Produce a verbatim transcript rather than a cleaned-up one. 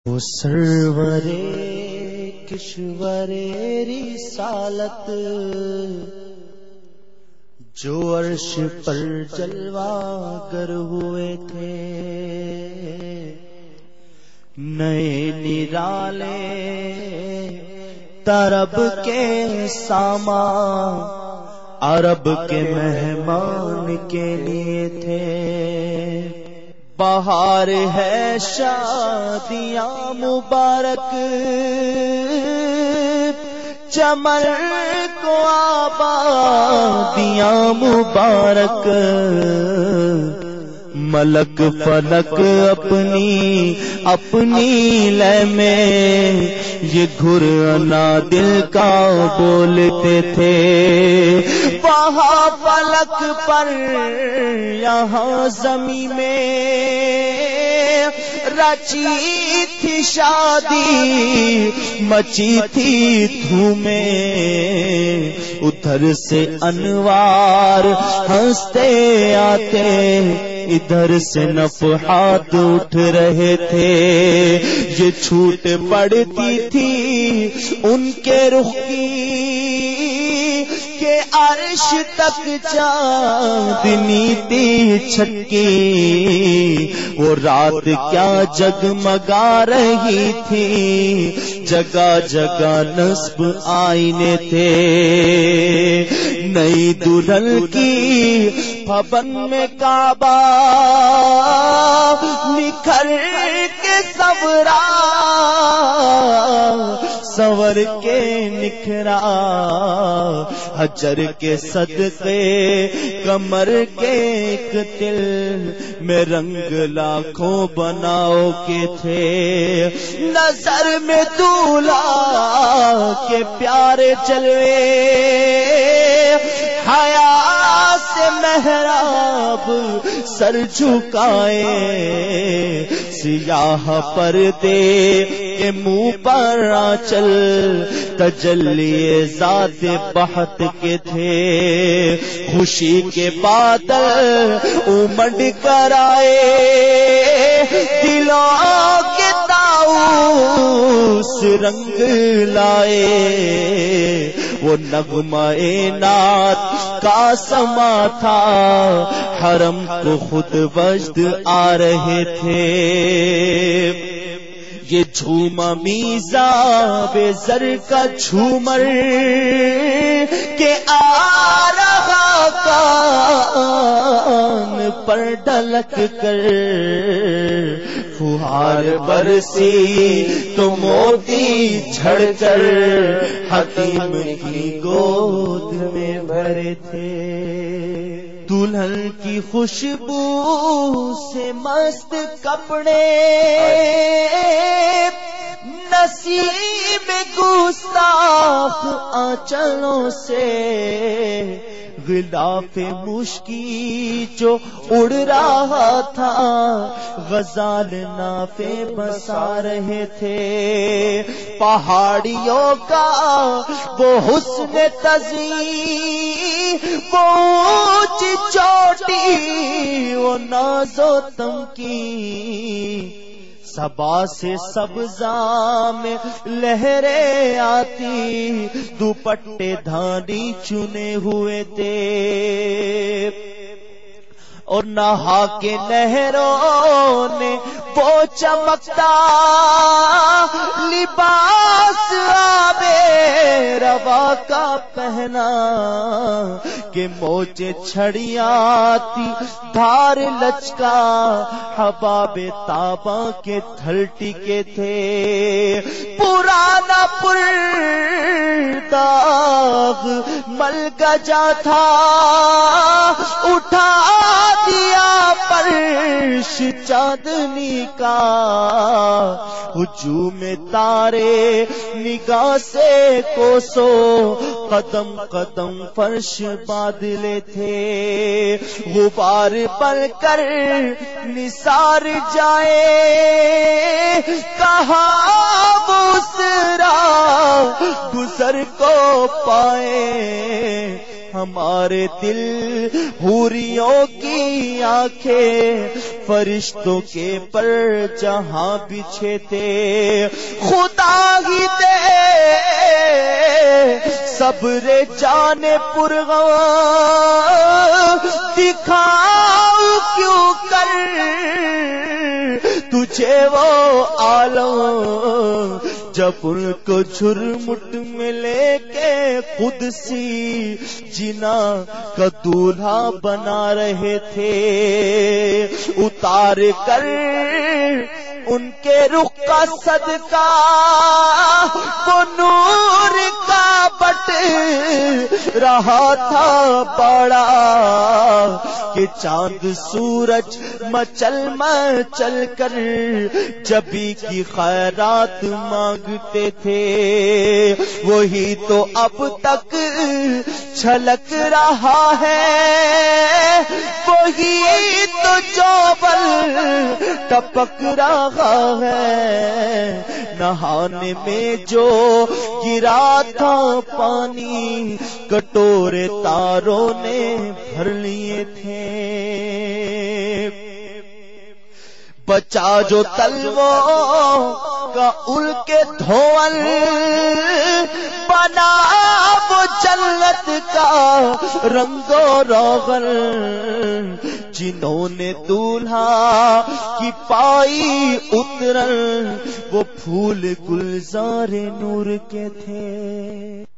وہ سرور کشور رسالت جو عرش پر جلوہ گر ہوئے تھے، نئے نرالے طرب کے سامان عرب کے مہمان کے لیے تھے۔ بہار ہے شادیاں مبارک، چمن کو آبادیاں مبارک، ملک فلک اپنی اپنی لے میں یہ گھرانا دل کا بولتے تھے۔ وہاں فلک پر یہاں زمین میں رچی تھی شادی، مچی تھی دھومیں، ادھر سے انوار ہنستے آتے، ادھر سے نفحات اٹھ رہے تھے۔ یہ چھوٹ پڑتی تھی ان کے رخ کی کہ عرش تک چاندنی تھی چھٹکی، وہ رات کیا جگمگا رہی تھی، جگہ جگہ نصب آئینے تھے۔ نئی دلہن کی بھون میں کعبہ نکھر کے سورا سور کے نکھرا، حجر کے صدقے کمر کے ایک دل میں رنگ لاکھوں بناؤ کے تھے۔ نظر میں دولہا کے پیارے جلوے، حیا سے محراب سر جھکائے، سیاہ پردے کے منہ پر آنچل تجلی ذات بہت کے تھے۔ خوشی کے بادل امڈ کر آئے، دلوں کے طاؤس رنگ لائے، وہ نغمہ نعت کا سما تھا، حرم کو خود وجد آ رہے تھے۔ یہ جھوما میزا بے زر کا جھومر کہ آ رہا کان پر ڈلک کر، فہار برسی تو موتی جھڑ کر حتیم کی گود میں بھرے تھے۔ دلہن کی خوشبو سے مست کپڑے، نصیب گستاخ آنچلوں سے غلاف مشکی جو اڑ رہا تھا، غزال نافے بسا رہے تھے۔ پہاڑیوں کا وہ حسن تزئین، وہ اونچی چوٹی، وہ ناز و تمکین، صبا سے سبزاں میں لہریں آتی، دوپٹے دھانی چنے ہوئے تھے، اور نہا کے نہروں نے وہ چمکتا لباس آبے روا کا پہنا، کہ موجے چھڑیاں تھی دھار لچکا، حباب تابا کے تھل ٹکے تھے۔ پرانا پر داغ مل گجا تھا، اٹھا دیا فرش چاندنی کا، ہجوم تارے نگاہ سے کوسو، قدم قدم فرش بادلے تھے۔ غبار پر کر نثار جائے، کہاں بوسرا گزر کو پائے، ہمارے دل حوریوں کی آنکھیں فرشتوں کے پر جہاں بچھے تھے. خدا ہی دے صبر جان پرغم دکھاؤ کیوں کر تجھے وہ عالم جب ان کو جھرمٹ میں لے کے خود سی جنا کا دولہا بنا رہے تھے. اتار کر ان کے رخ کا صدقہ وہ نور کا بٹ رہا تھا بڑا کہ چاند سورج مچل مچل کر جبی کی خیرات مانگتے تھے. وہی تو اب تک چھلک رہا ہے, وہی تو جو بل ٹپک رہا ہے. نہانے میں جو گرا تھا پانی کٹورے تاروں نے بھر لیے تھے. بچا جو تلووں کا ال کے دھول بنا وہ جنت کا رنگ و روغن. جنہوں نے دولہا کی پائی اترن وہ پھول گلزار نور کے تھے.